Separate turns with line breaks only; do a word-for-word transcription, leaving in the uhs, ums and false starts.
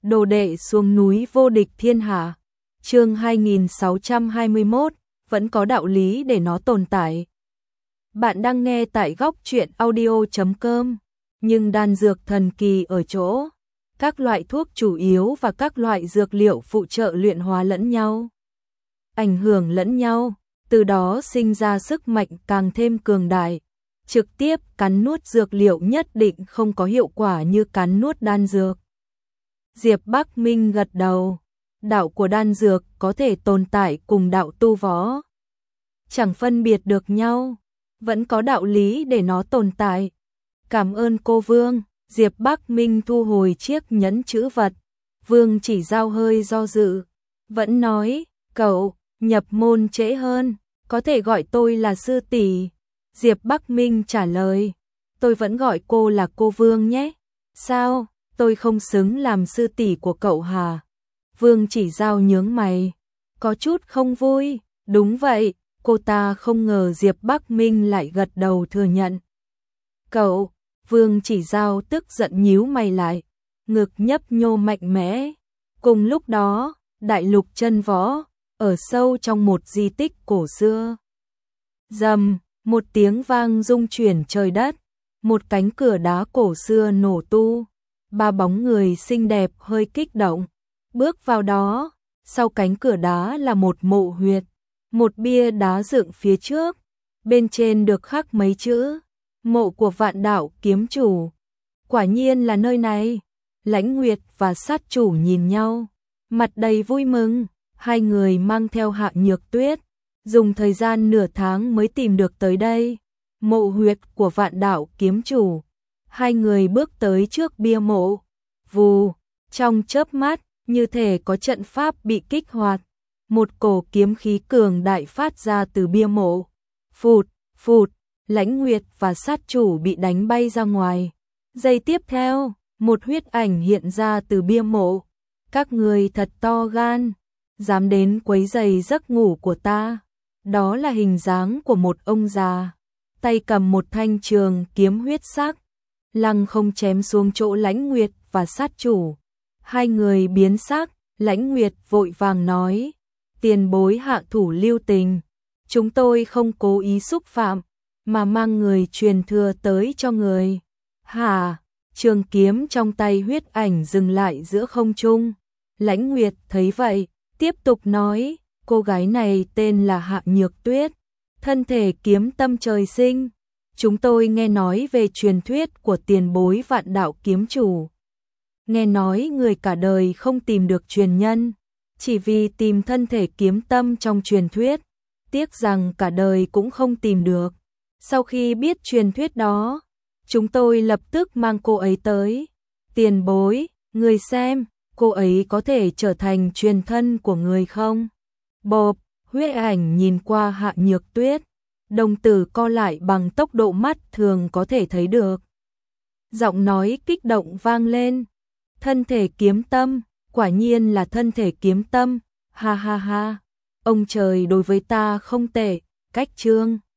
Đồ đệ xuống núi vô địch thiên hạ. Chương hai nghìn sáu trăm hai mươi mốt, vẫn có đạo lý để nó tồn tại. Bạn đang nghe tại góc truyện audio chấm com. Nhưng đan dược thần kỳ ở chỗ, các loại thuốc chủ yếu và các loại dược liệu phụ trợ luyện hóa lẫn nhau, ảnh hưởng lẫn nhau, từ đó sinh ra sức mạnh càng thêm cường đại. Trực tiếp cắn nuốt dược liệu nhất định không có hiệu quả như cắn nuốt đan dược. Diệp Bắc Minh gật đầu. Đạo của đan dược có thể tồn tại cùng đạo tu võ, chẳng phân biệt được nhau, vẫn có đạo lý để nó tồn tại. Cảm ơn cô Vương. Diệp Bắc Minh thu hồi chiếc nhẫn chữ vật. Vương Chỉ Giao hơi do dự, vẫn nói, cậu nhập môn trễ hơn, có thể gọi tôi là sư tỷ. Diệp Bắc Minh trả lời, tôi vẫn gọi cô là cô Vương nhé. Sao, tôi không xứng làm sư tỷ của cậu hả? Vương Chỉ Giao nhướng mày, có chút không vui. Đúng vậy, cô ta không ngờ Diệp Bắc Minh lại gật đầu thừa nhận. Cậu, Vương Chỉ Giao tức giận nhíu mày lại, ngực nhấp nhô mạnh mẽ. Cùng lúc đó, đại lục chân võ, ở sâu trong một di tích cổ xưa. Rầm, một tiếng vang rung chuyển trời đất, một cánh cửa đá cổ xưa nổ tu. Ba bóng người xinh đẹp hơi kích động, bước vào đó. Sau cánh cửa đá là một mộ huyệt, một bia đá dựng phía trước, bên trên được khắc mấy chữ, mộ của Vạn Đạo kiếm chủ. Quả nhiên là nơi này. Lãnh Nguyệt và sát chủ nhìn nhau, mặt đầy vui mừng. Hai người mang theo Hạ Nhược Tuyết, dùng thời gian nửa tháng mới tìm được tới đây, mộ huyệt của Vạn Đạo kiếm chủ. Hai người bước tới trước bia mộ, vù, trong chớp mắt, như thể có trận pháp bị kích hoạt, một cổ kiếm khí cường đại phát ra từ bia mộ. Phụt, phụt, Lãnh Nguyệt và sát chủ bị đánh bay ra ngoài. Giây tiếp theo, một huyết ảnh hiện ra từ bia mộ. Các người thật to gan, dám đến quấy rầy giấc ngủ của ta. Đó là hình dáng của một ông già, tay cầm một thanh trường kiếm huyết sắc, lăng không chém xuống chỗ Lãnh Nguyệt và sát chủ. Hai người biến sắc. Lãnh Nguyệt vội vàng nói, tiền bối hạ thủ lưu tình, chúng tôi không cố ý xúc phạm, mà mang người truyền thừa tới cho người. Hả? Trường kiếm trong tay huyết ảnh dừng lại giữa không trung. Lãnh Nguyệt thấy vậy, tiếp tục nói, cô gái này tên là Hạ Nhược Tuyết, thân thể kiếm tâm trời sinh. Chúng tôi nghe nói về truyền thuyết của tiền bối Vạn Đạo kiếm chủ. Nghe nói người cả đời không tìm được truyền nhân, chỉ vì tìm thân thể kiếm tâm trong truyền thuyết. Tiếc rằng cả đời cũng không tìm được. Sau khi biết truyền thuyết đó, chúng tôi lập tức mang cô ấy tới. Tiền bối, người xem, cô ấy có thể trở thành truyền thân của người không? Bộp, huyết ảnh nhìn qua Hạ Nhược Tuyết, đồng tử co lại bằng tốc độ mắt thường có thể thấy được. Giọng nói kích động vang lên, thân thể kiếm tâm, quả nhiên là thân thể kiếm tâm, ha ha ha, ông trời đối với ta không tệ. Cách chương